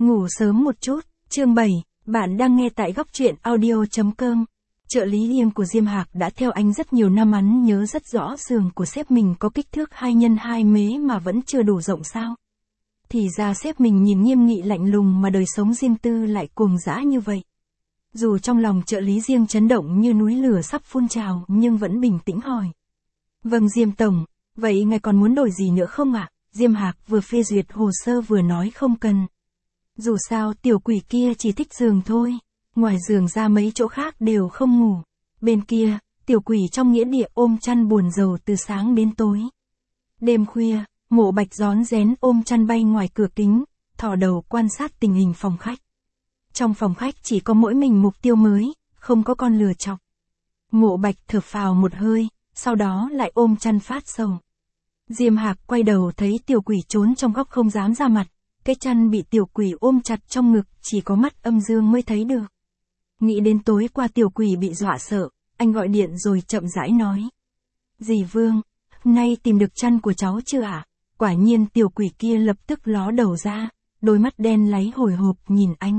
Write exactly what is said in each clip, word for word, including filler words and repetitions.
Ngủ sớm một chút, chương bảy, bạn đang nghe tại góc truyện audio chấm com. Trợ lý riêng của Diêm Hạc đã theo anh rất nhiều năm, hắn nhớ rất rõ giường của sếp mình có kích thước hai nhân hai mế mà vẫn chưa đủ rộng sao. Thì ra sếp mình nhìn nghiêm nghị lạnh lùng mà đời sống riêng tư lại cuồng dã như vậy. Dù trong lòng trợ lý riêng chấn động như núi lửa sắp phun trào nhưng vẫn bình tĩnh hỏi. Vâng Diêm Tổng, vậy ngài còn muốn đổi gì nữa không ạ? À? Diêm Hạc vừa phê duyệt hồ sơ vừa nói không cần. Dù sao tiểu quỷ kia chỉ thích giường thôi, ngoài giường ra mấy chỗ khác đều không ngủ. Bên kia, tiểu quỷ trong nghĩa địa ôm chăn buồn rầu từ sáng đến tối. Đêm khuya, Mộ Bạch rón rén ôm chăn bay ngoài cửa kính, thò đầu quan sát tình hình phòng khách. Trong phòng khách chỉ có mỗi mình Mục Tiêu mới, không có con lừa chọc. Mộ Bạch thở phào một hơi, sau đó lại ôm chăn phát sầu. Diêm Hạc quay đầu thấy tiểu quỷ trốn trong góc không dám ra mặt. Cái chăn bị tiểu quỷ ôm chặt trong ngực, chỉ có mắt âm dương mới thấy được. Nghĩ đến tối qua tiểu quỷ bị dọa sợ, anh gọi điện rồi chậm rãi nói. Dì Vương, nay tìm được chăn của cháu chưa ạ? À? Quả nhiên tiểu quỷ kia lập tức ló đầu ra, đôi mắt đen láy hồi hộp nhìn anh.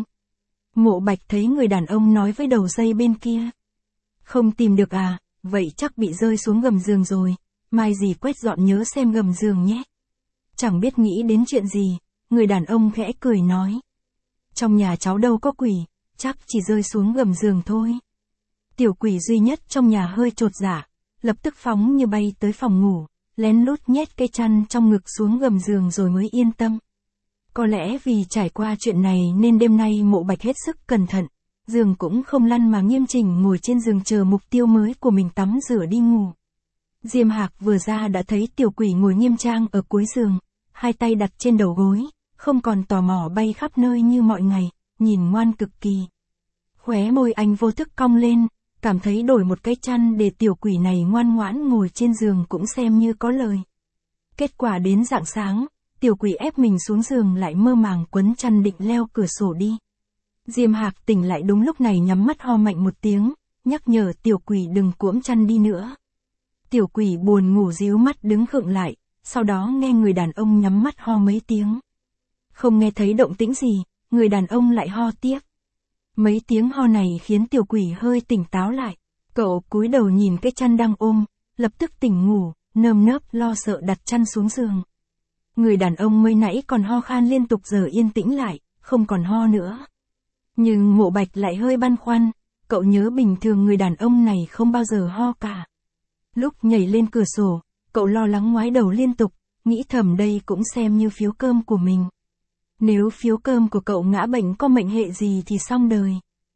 Mộ Bạch thấy người đàn ông nói với đầu dây bên kia. Không tìm được à, vậy chắc bị rơi xuống gầm giường rồi, mai dì quét dọn nhớ xem gầm giường nhé. Chẳng biết nghĩ đến chuyện gì. Người đàn ông khẽ cười nói. Trong nhà cháu đâu có quỷ, chắc chỉ rơi xuống gầm giường thôi. Tiểu quỷ duy nhất trong nhà hơi chột dạ, lập tức phóng như bay tới phòng ngủ, lén lút nhét cây chăn trong ngực xuống gầm giường rồi mới yên tâm. Có lẽ vì trải qua chuyện này nên đêm nay Mộ Bạch hết sức cẩn thận, giường cũng không lăn mà nghiêm chỉnh ngồi trên giường chờ Mục Tiêu mới của mình tắm rửa đi ngủ. Diêm Hạc vừa ra đã thấy tiểu quỷ ngồi nghiêm trang ở cuối giường, hai tay đặt trên đầu gối. Không còn tò mò bay khắp nơi như mọi ngày, nhìn ngoan cực kỳ. Khóe môi anh vô thức cong lên, cảm thấy đổi một cái chăn để tiểu quỷ này ngoan ngoãn ngồi trên giường cũng xem như có lời. Kết quả đến rạng sáng, tiểu quỷ ép mình xuống giường lại mơ màng quấn chăn định leo cửa sổ đi. Diêm Hạc tỉnh lại đúng lúc này nhắm mắt ho mạnh một tiếng, nhắc nhở tiểu quỷ đừng cuỗm chăn đi nữa. Tiểu quỷ buồn ngủ díu mắt đứng khựng lại, sau đó nghe người đàn ông nhắm mắt ho mấy tiếng. Không nghe thấy động tĩnh gì, người đàn ông lại ho tiếp. Mấy tiếng ho này khiến tiểu quỷ hơi tỉnh táo lại. Cậu cúi đầu nhìn cái chăn đang ôm, lập tức tỉnh ngủ, nơm nớp lo sợ đặt chăn xuống giường. Người đàn ông mới nãy còn ho khan liên tục giờ yên tĩnh lại, không còn ho nữa. Nhưng Mộ Bạch lại hơi băn khoăn, cậu nhớ bình thường người đàn ông này không bao giờ ho cả. Lúc nhảy lên cửa sổ, cậu lo lắng ngoái đầu liên tục, nghĩ thầm đây cũng xem như phiếu cơm của mình. Nếu phiếu cơm của cậu ngã bệnh có mệnh hệ gì thì xong đời.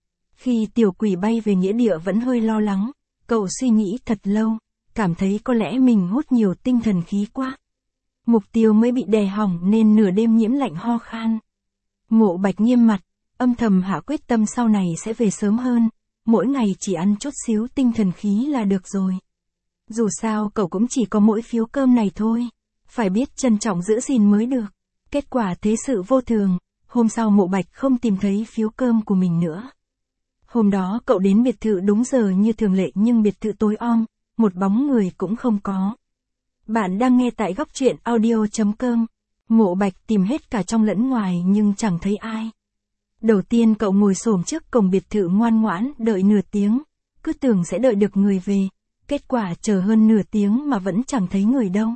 Khi tiểu quỷ bay về nghĩa địa vẫn hơi lo lắng, cậu suy nghĩ thật lâu, cảm thấy có lẽ mình hút nhiều tinh thần khí quá. Mục Tiêu mới bị đè hỏng nên nửa đêm nhiễm lạnh ho khan. Mộ Bạch nghiêm mặt, âm thầm hạ quyết tâm sau này sẽ về sớm hơn, mỗi ngày chỉ ăn chút xíu tinh thần khí là được rồi. Dù sao cậu cũng chỉ có mỗi phiếu cơm này thôi, phải biết trân trọng giữ gìn mới được. Kết quả thế sự vô thường, hôm sau Mộ Bạch không tìm thấy phiếu cơm của mình nữa. Hôm đó cậu đến biệt thự đúng giờ như thường lệ nhưng biệt thự tối om, một bóng người cũng không có. Bạn đang nghe tại góc truyện audio chấm com. Mộ Bạch tìm hết cả trong lẫn ngoài nhưng chẳng thấy ai. Đầu tiên cậu ngồi xổm trước cổng biệt thự ngoan ngoãn đợi nửa tiếng, cứ tưởng sẽ đợi được người về. Kết quả chờ hơn nửa tiếng mà vẫn chẳng thấy người đâu.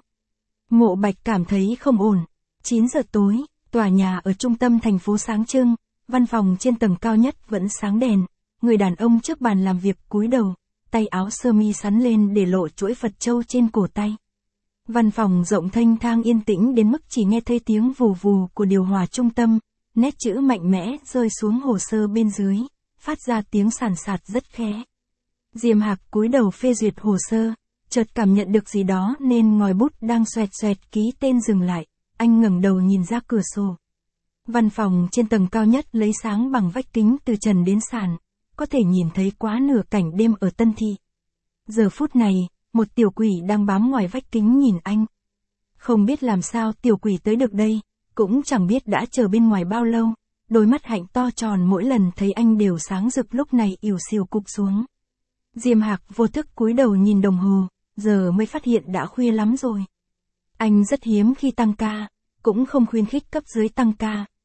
Mộ Bạch cảm thấy không ổn. chín giờ tối, tòa nhà ở trung tâm thành phố sáng trưng, văn phòng trên tầng cao nhất vẫn sáng đèn, người đàn ông trước bàn làm việc cúi đầu, tay áo sơ mi sắn lên để lộ chuỗi Phật châu trên cổ tay. Văn phòng rộng thênh thang yên tĩnh đến mức chỉ nghe thấy tiếng vù vù của điều hòa trung tâm, nét chữ mạnh mẽ rơi xuống hồ sơ bên dưới, phát ra tiếng sàn sạt rất khẽ. Diêm Hạc cúi đầu phê duyệt hồ sơ, chợt cảm nhận được gì đó nên ngòi bút đang xoẹt xoẹt ký tên dừng lại. Anh ngẩng đầu nhìn ra cửa sổ. Văn phòng trên tầng cao nhất lấy sáng bằng vách kính từ trần đến sàn, có thể nhìn thấy quá nửa cảnh đêm ở Tân Thị. Giờ phút này, một tiểu quỷ đang bám ngoài vách kính nhìn anh. Không biết làm sao tiểu quỷ tới được đây, cũng chẳng biết đã chờ bên ngoài bao lâu, đôi mắt hạnh to tròn mỗi lần thấy anh đều sáng rực lúc này ỉu xìu cụp xuống. Diêm Hạc vô thức cúi đầu nhìn đồng hồ, giờ mới phát hiện đã khuya lắm rồi. Anh rất hiếm khi tăng ca, cũng không khuyến khích cấp dưới tăng ca,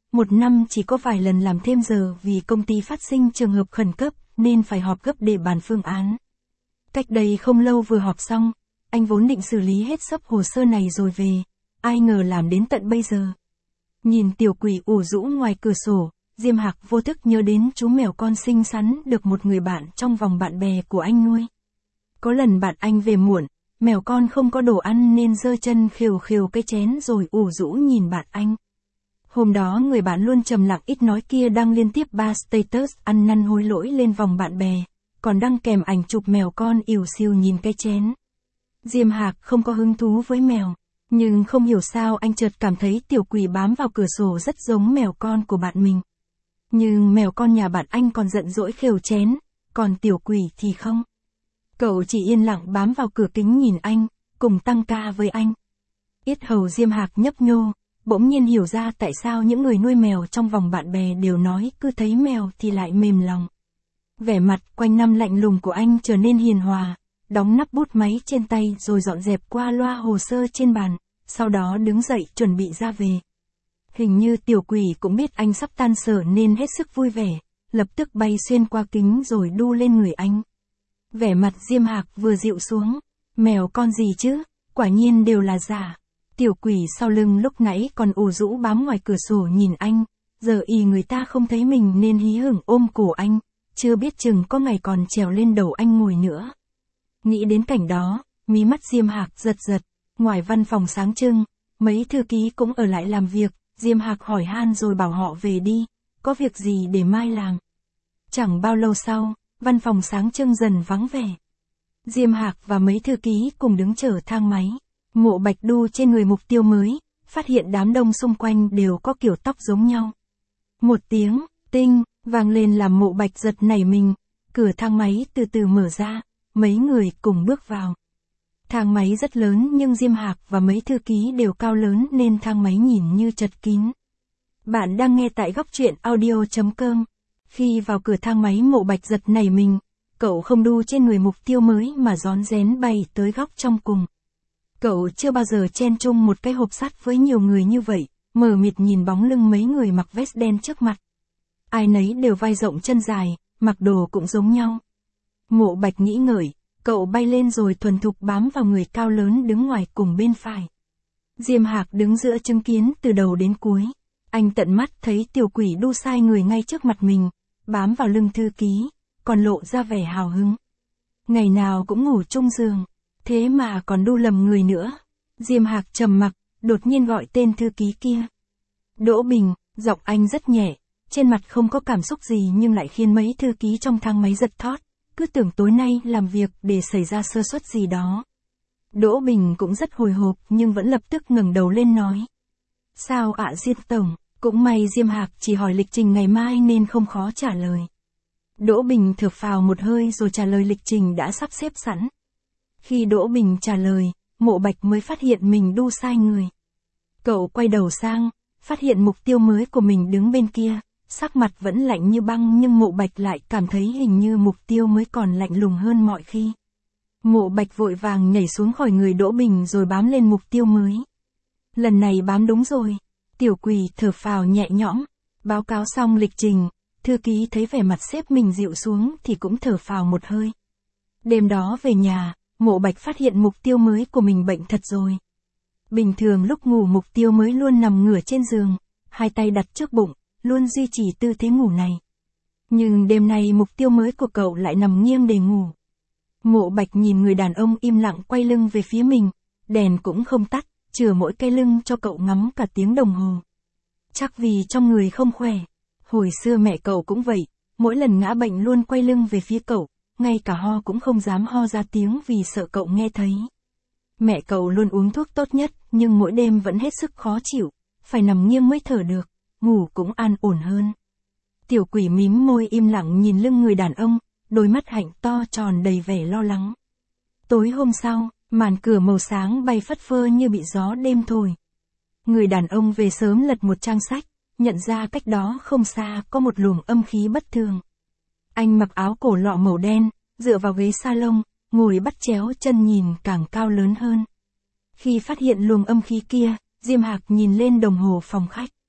một năm chỉ có vài lần làm thêm giờ vì công ty phát sinh trường hợp khẩn cấp nên phải họp gấp để bàn phương án. Cách đây không lâu vừa họp xong, anh vốn định xử lý hết sấp hồ sơ này rồi về, ai ngờ làm đến tận bây giờ. Nhìn tiểu quỷ ủ rũ ngoài cửa sổ, Diêm Hạc vô thức nhớ đến chú mèo con xinh xắn được một người bạn trong vòng bạn bè của anh nuôi. Có lần bạn anh về muộn, mèo con không có đồ ăn nên giơ chân khều khều cái chén rồi ủ rũ nhìn bạn anh. Hôm đó người bạn luôn trầm lặng ít nói kia đăng liên tiếp ba status ăn năn hối lỗi lên vòng bạn bè, còn đăng kèm ảnh chụp mèo con ỉu xìu nhìn cái chén. Diêm Hạc không có hứng thú với mèo, nhưng không hiểu sao anh chợt cảm thấy tiểu quỷ bám vào cửa sổ rất giống mèo con của bạn mình. Nhưng mèo con nhà bạn anh còn giận dỗi khều chén, còn tiểu quỷ thì không. Cậu chỉ yên lặng bám vào cửa kính nhìn anh, cùng tăng ca với anh. Yết hầu Diêm Hạc nhấp nhô, bỗng nhiên hiểu ra tại sao những người nuôi mèo trong vòng bạn bè đều nói cứ thấy mèo thì lại mềm lòng. Vẻ mặt quanh năm lạnh lùng của anh trở nên hiền hòa, đóng nắp bút máy trên tay rồi dọn dẹp qua loa hồ sơ trên bàn, sau đó đứng dậy chuẩn bị ra về. Hình như tiểu quỷ cũng biết anh sắp tan sở nên hết sức vui vẻ, lập tức bay xuyên qua kính rồi đu lên người anh. Vẻ mặt Diêm Hạc vừa dịu xuống, mèo con gì chứ, quả nhiên đều là giả. Tiểu quỷ sau lưng lúc nãy còn ủ rũ bám ngoài cửa sổ nhìn anh, giờ y người ta không thấy mình nên hí hửng ôm cổ anh, chưa biết chừng có ngày còn trèo lên đầu anh ngồi nữa. Nghĩ đến cảnh đó, mí mắt Diêm Hạc giật giật, ngoài văn phòng sáng trưng, mấy thư ký cũng ở lại làm việc, Diêm Hạc hỏi han rồi bảo họ về đi, có việc gì để mai làm. Chẳng bao lâu sau, văn phòng sáng trưng dần vắng vẻ. Diêm Hạc và mấy thư ký cùng đứng chờ thang máy. Mộ Bạch đu trên người mục tiêu mới, phát hiện đám đông xung quanh đều có kiểu tóc giống nhau. Một tiếng, tinh, vang lên làm Mộ Bạch giật nảy mình, cửa thang máy từ từ mở ra, mấy người cùng bước vào. Thang máy rất lớn nhưng Diêm Hạc và mấy thư ký đều cao lớn nên thang máy nhìn như chật kín. Bạn đang nghe tại góc truyện audio chấm com. Khi vào cửa thang máy Mộ Bạch giật nảy mình, cậu không đu trên người mục tiêu mới mà rón rén bay tới góc trong cùng. Cậu chưa bao giờ chen chung một cái hộp sắt với nhiều người như vậy, mờ mịt nhìn bóng lưng mấy người mặc vest đen trước mặt. Ai nấy đều vai rộng chân dài, mặc đồ cũng giống nhau. Mộ Bạch nghĩ ngợi, cậu bay lên rồi thuần thục bám vào người cao lớn đứng ngoài cùng bên phải. Diêm Hạc đứng giữa chứng kiến từ đầu đến cuối. Anh tận mắt thấy tiểu quỷ đu sai người ngay trước mặt mình, bám vào lưng thư ký, còn lộ ra vẻ hào hứng. Ngày nào cũng ngủ chung giường, thế mà còn đu lầm người nữa. Diêm Hạc trầm mặc, đột nhiên gọi tên thư ký kia. Đỗ Bình, giọng anh rất nhẹ, trên mặt không có cảm xúc gì nhưng lại khiến mấy thư ký trong thang máy giật thót, cứ tưởng tối nay làm việc để xảy ra sơ suất gì đó. Đỗ Bình cũng rất hồi hộp nhưng vẫn lập tức ngẩng đầu lên nói. Sao ạ Diêm Tổng, cũng may Diêm Hạc chỉ hỏi lịch trình ngày mai nên không khó trả lời. Đỗ Bình thở phào một hơi rồi trả lời lịch trình đã sắp xếp sẵn. Khi Đỗ Bình trả lời, Mộ Bạch mới phát hiện mình đu sai người. Cậu quay đầu sang, phát hiện mục tiêu mới của mình đứng bên kia, sắc mặt vẫn lạnh như băng nhưng Mộ Bạch lại cảm thấy hình như mục tiêu mới còn lạnh lùng hơn mọi khi. Mộ Bạch vội vàng nhảy xuống khỏi người Đỗ Bình rồi bám lên mục tiêu mới. Lần này bám đúng rồi. Tiểu quỷ thở phào nhẹ nhõm, báo cáo xong lịch trình, thư ký thấy vẻ mặt sếp mình dịu xuống thì cũng thở phào một hơi. Đêm đó về nhà, Mộ Bạch phát hiện mục tiêu mới của mình bệnh thật rồi. Bình thường lúc ngủ mục tiêu mới luôn nằm ngửa trên giường, hai tay đặt trước bụng, luôn duy trì tư thế ngủ này. Nhưng đêm nay mục tiêu mới của cậu lại nằm nghiêng để ngủ. Mộ Bạch nhìn người đàn ông im lặng quay lưng về phía mình, đèn cũng không tắt, chừa mỗi cái lưng cho cậu ngắm cả tiếng đồng hồ. Chắc vì trong người không khỏe. Hồi xưa mẹ cậu cũng vậy, mỗi lần ngã bệnh luôn quay lưng về phía cậu, ngay cả ho cũng không dám ho ra tiếng vì sợ cậu nghe thấy. Mẹ cậu luôn uống thuốc tốt nhất, nhưng mỗi đêm vẫn hết sức khó chịu, phải nằm nghiêng mới thở được, ngủ cũng an ổn hơn. Tiểu quỷ mím môi im lặng nhìn lưng người đàn ông, đôi mắt hạnh to tròn đầy vẻ lo lắng. Tối hôm sau, màn cửa màu sáng bay phất phơ như bị gió đêm thổi. Người đàn ông về sớm lật một trang sách, nhận ra cách đó không xa có một luồng âm khí bất thường. Anh mặc áo cổ lọ màu đen, dựa vào ghế salon, ngồi bắt chéo chân nhìn càng cao lớn hơn. Khi phát hiện luồng âm khí kia, Diêm Hạc nhìn lên đồng hồ phòng khách.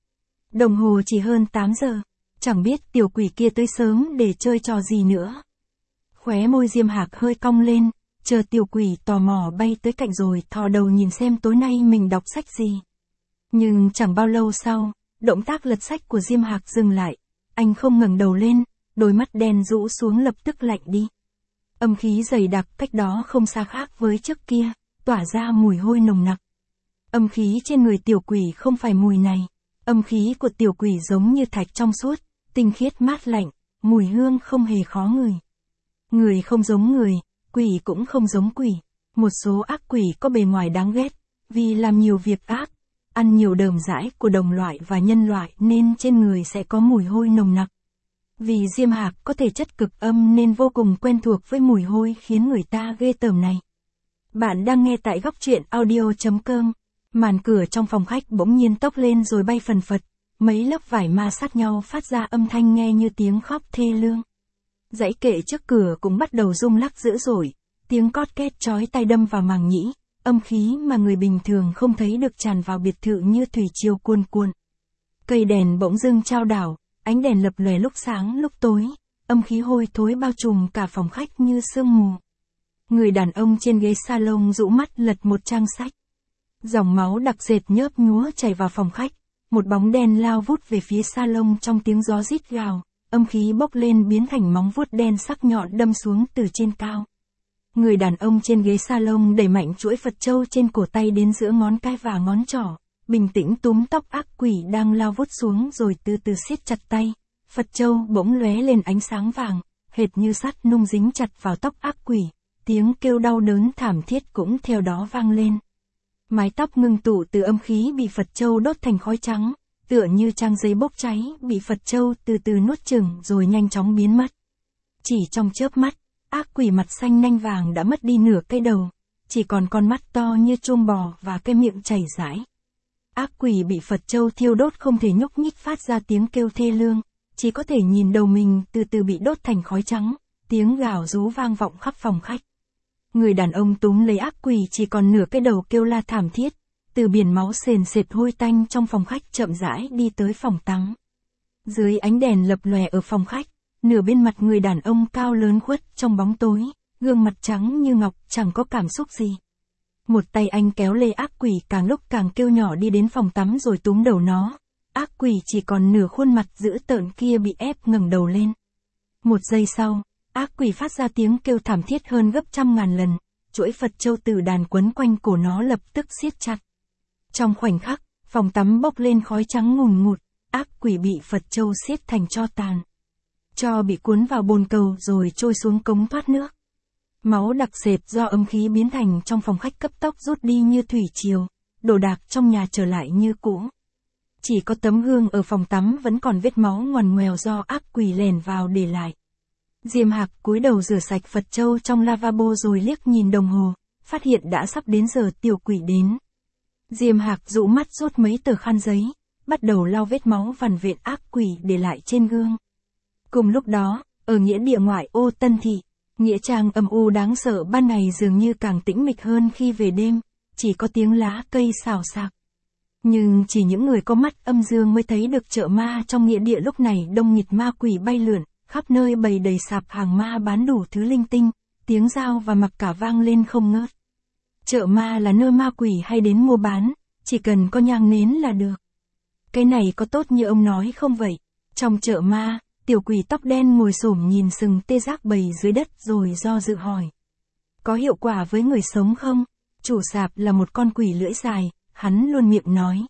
Đồng hồ chỉ hơn tám giờ. Chẳng biết tiểu quỷ kia tới sớm để chơi trò gì nữa. Khóe môi Diêm Hạc hơi cong lên, chờ tiểu quỷ tò mò bay tới cạnh rồi thò đầu nhìn xem tối nay mình đọc sách gì. Nhưng chẳng bao lâu sau, động tác lật sách của Diêm Hạc dừng lại. Anh không ngẩng đầu lên, đôi mắt đen rũ xuống lập tức lạnh đi. Âm khí dày đặc cách đó không xa khác với trước kia, tỏa ra mùi hôi nồng nặc. Âm khí trên người tiểu quỷ không phải mùi này. Âm khí của tiểu quỷ giống như thạch trong suốt, tinh khiết mát lạnh, mùi hương không hề khó ngửi. Người không giống người, quỷ cũng không giống quỷ. Một số ác quỷ có bề ngoài đáng ghét, vì làm nhiều việc ác, ăn nhiều đờm dãi của đồng loại và nhân loại nên trên người sẽ có mùi hôi nồng nặc. Vì Diêm Hạc có thể chất cực âm nên vô cùng quen thuộc với mùi hôi khiến người ta ghê tởm này. Bạn đang nghe tại góc truyện audio chấm com. Màn cửa trong phòng khách bỗng nhiên tốc lên rồi bay phần phật, mấy lớp vải ma sát nhau phát ra âm thanh nghe như tiếng khóc thê lương. Dãy kệ trước cửa cũng bắt đầu rung lắc dữ dội, tiếng cót két chói tai đâm vào màng nhĩ, âm khí mà người bình thường không thấy được tràn vào biệt thự như thủy triều cuồn cuộn. Cây đèn bỗng dưng chao đảo, ánh đèn lập lòe lúc sáng lúc tối, âm khí hôi thối bao trùm cả phòng khách như sương mù. Người đàn ông trên ghế salon rũ mắt lật một trang sách. Dòng máu đặc sệt nhớp nhúa chảy vào phòng khách, một bóng đen lao vút về phía salon trong tiếng gió rít gào, âm khí bốc lên biến thành móng vuốt đen sắc nhọn đâm xuống từ trên cao. Người đàn ông trên ghế salon đẩy mạnh chuỗi Phật châu trên cổ tay đến giữa ngón cái và ngón trỏ, bình tĩnh túm tóc ác quỷ đang lao vút xuống rồi từ từ siết chặt tay. Phật châu bỗng lóe lên ánh sáng vàng, hệt như sắt nung dính chặt vào tóc ác quỷ, tiếng kêu đau đớn thảm thiết cũng theo đó vang lên. Mái tóc ngưng tụ từ âm khí bị Phật châu đốt thành khói trắng, tựa như trang giấy bốc cháy bị Phật châu từ từ nuốt chửng rồi nhanh chóng biến mất. Chỉ trong chớp mắt, ác quỷ mặt xanh nanh vàng đã mất đi nửa cái đầu, chỉ còn con mắt to như chuông bò và cái miệng chảy rãi. Ác quỷ bị Phật châu thiêu đốt không thể nhúc nhích phát ra tiếng kêu thê lương, chỉ có thể nhìn đầu mình từ từ bị đốt thành khói trắng, tiếng gào rú vang vọng khắp phòng khách. Người đàn ông túm lấy ác quỷ chỉ còn nửa cái đầu kêu la thảm thiết, từ biển máu sền sệt hôi tanh trong phòng khách chậm rãi đi tới phòng tắm. Dưới ánh đèn lập lòe ở phòng khách, nửa bên mặt người đàn ông cao lớn khuất trong bóng tối, gương mặt trắng như ngọc chẳng có cảm xúc gì. Một tay anh kéo lê ác quỷ càng lúc càng kêu nhỏ đi đến phòng tắm rồi túm đầu nó. Ác quỷ chỉ còn nửa khuôn mặt dữ tợn kia bị ép ngẩng đầu lên. Một giây sau, ác quỷ phát ra tiếng kêu thảm thiết hơn gấp trăm ngàn lần, chuỗi Phật châu từ đàn quấn quanh cổ nó lập tức siết chặt. Trong khoảnh khắc, phòng tắm bốc lên khói trắng ngùn ngụt, ác quỷ bị Phật châu siết thành tro tàn. Tro bị cuốn vào bồn cầu rồi trôi xuống cống thoát nước. Máu đặc sệt do âm khí biến thành trong phòng khách cấp tốc rút đi như thủy triều, đồ đạc trong nhà trở lại như cũ. Chỉ có tấm gương ở phòng tắm vẫn còn vết máu ngoằn ngoèo do ác quỷ lèn vào để lại. Diêm Hạc cúi đầu rửa sạch Phật châu trong lavabo rồi liếc nhìn đồng hồ, phát hiện đã sắp đến giờ tiểu quỷ đến. Diêm Hạc rũ mắt rút mấy tờ khăn giấy, bắt đầu lau vết máu vằn vện ác quỷ để lại trên gương. Cùng lúc đó, ở nghĩa địa ngoại ô Tân Thị, nghĩa trang âm u đáng sợ ban ngày dường như càng tĩnh mịch hơn khi về đêm, chỉ có tiếng lá cây xào xạc. Nhưng chỉ những người có mắt âm dương mới thấy được chợ ma trong nghĩa địa lúc này đông nghịt ma quỷ bay lượn, khắp nơi bày đầy sạp hàng ma bán đủ thứ linh tinh, tiếng dao và mặc cả vang lên không ngớt. Chợ ma là nơi ma quỷ hay đến mua bán, chỉ cần có nhang nến là được. Cái này có tốt như ông nói không vậy? Trong chợ ma, tiểu quỷ tóc đen ngồi xổm nhìn sừng tê giác bầy dưới đất rồi do dự hỏi. Có hiệu quả với người sống không? Chủ sạp là một con quỷ lưỡi dài, hắn luôn miệng nói.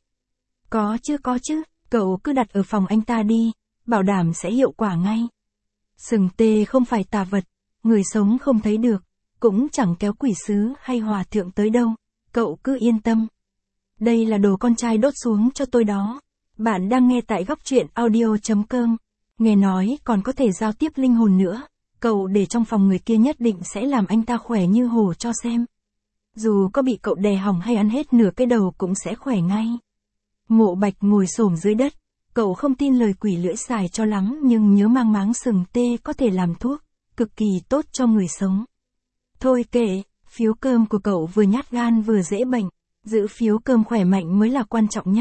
Có chứ có chứ, cậu cứ đặt ở phòng anh ta đi, bảo đảm sẽ hiệu quả ngay. Sừng tê không phải tà vật, người sống không thấy được, cũng chẳng kéo quỷ sứ hay hòa thượng tới đâu, cậu cứ yên tâm. Đây là đồ con trai đốt xuống cho tôi đó. Bạn đang nghe tại góc truyện audio chấm com. Nghe nói còn có thể giao tiếp linh hồn nữa, cậu để trong phòng người kia nhất định sẽ làm anh ta khỏe như hổ cho xem. Dù có bị cậu đè hỏng hay ăn hết nửa cái đầu cũng sẽ khỏe ngay. Mộ Bạch ngồi xổm dưới đất, cậu không tin lời quỷ lưỡi dài cho lắm nhưng nhớ mang máng sừng tê có thể làm thuốc, cực kỳ tốt cho người sống. Thôi kệ, phiếu cơm của cậu vừa nhát gan vừa dễ bệnh, giữ phiếu cơm khỏe mạnh mới là quan trọng nhất.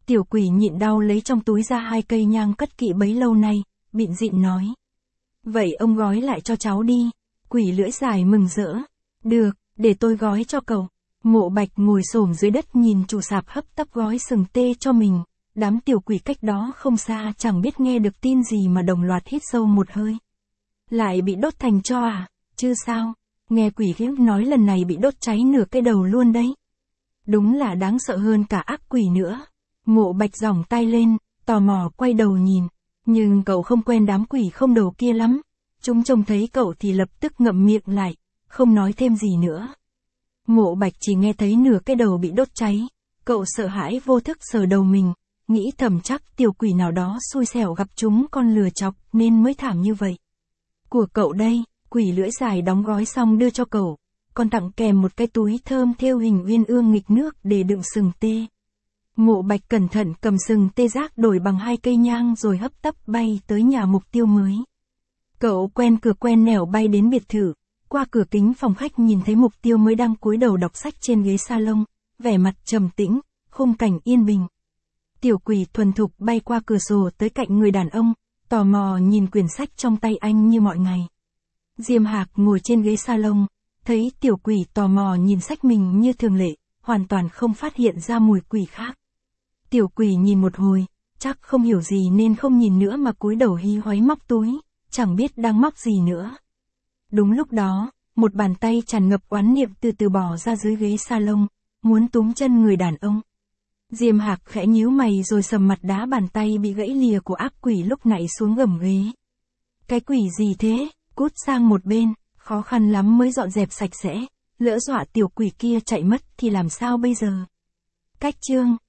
Tiểu quỷ nhịn đau lấy trong túi ra hai cây nhang cất kỹ bấy lâu nay, bịn dịn nói. Vậy ông gói lại cho cháu đi. Quỷ lưỡi dài mừng rỡ. Được, để tôi gói cho cậu. Mộ Bạch ngồi xổm dưới đất nhìn chủ sạp hấp tấp gói sừng tê cho mình. Đám tiểu quỷ cách đó không xa chẳng biết nghe được tin gì mà đồng loạt hít sâu một hơi. Lại bị đốt thành tro à? Chứ sao? Nghe quỷ khiếp nói lần này bị đốt cháy nửa cái đầu luôn đấy. Đúng là đáng sợ hơn cả ác quỷ nữa. Mộ Bạch giỏng tay lên, tò mò quay đầu nhìn. Nhưng cậu không quen đám quỷ không đầu kia lắm. Chúng trông thấy cậu thì lập tức ngậm miệng lại, không nói thêm gì nữa. Mộ Bạch chỉ nghe thấy nửa cái đầu bị đốt cháy. Cậu sợ hãi vô thức sờ đầu mình, nghĩ thầm chắc tiểu quỷ nào đó xui xẻo gặp chúng con lừa chọc nên mới thảm như vậy. Của cậu đây, quỷ lưỡi dài đóng gói xong đưa cho cậu, còn tặng kèm một cái túi thơm thêu hình uyên ương nghịch nước để đựng sừng tê. Mộ Bạch cẩn thận cầm sừng tê rác đổi bằng hai cây nhang rồi hấp tấp bay tới nhà mục tiêu mới. Cậu quen cửa quen nẻo bay đến biệt thự, qua cửa kính phòng khách nhìn thấy mục tiêu mới đang cúi đầu đọc sách trên ghế salon, vẻ mặt trầm tĩnh, khung cảnh yên bình. Tiểu quỷ thuần thục bay qua cửa sổ tới cạnh người đàn ông, tò mò nhìn quyển sách trong tay anh như mọi ngày. Diêm Hạc ngồi trên ghế salon, thấy tiểu quỷ tò mò nhìn sách mình như thường lệ, hoàn toàn không phát hiện ra mùi quỷ khác. Tiểu quỷ nhìn một hồi, chắc không hiểu gì nên không nhìn nữa mà cúi đầu hí hoáy móc túi, chẳng biết đang móc gì nữa. Đúng lúc đó, một bàn tay tràn ngập oán niệm từ từ bò ra dưới ghế salon, muốn túm chân người đàn ông. Diêm Hạc khẽ nhíu mày rồi sầm mặt đá bàn tay bị gãy lìa của ác quỷ lúc nãy xuống gầm ghế. Cái quỷ gì thế? Cút sang một bên, khó khăn lắm mới dọn dẹp sạch sẽ, lỡ dọa tiểu quỷ kia chạy mất thì làm sao bây giờ? Cách chương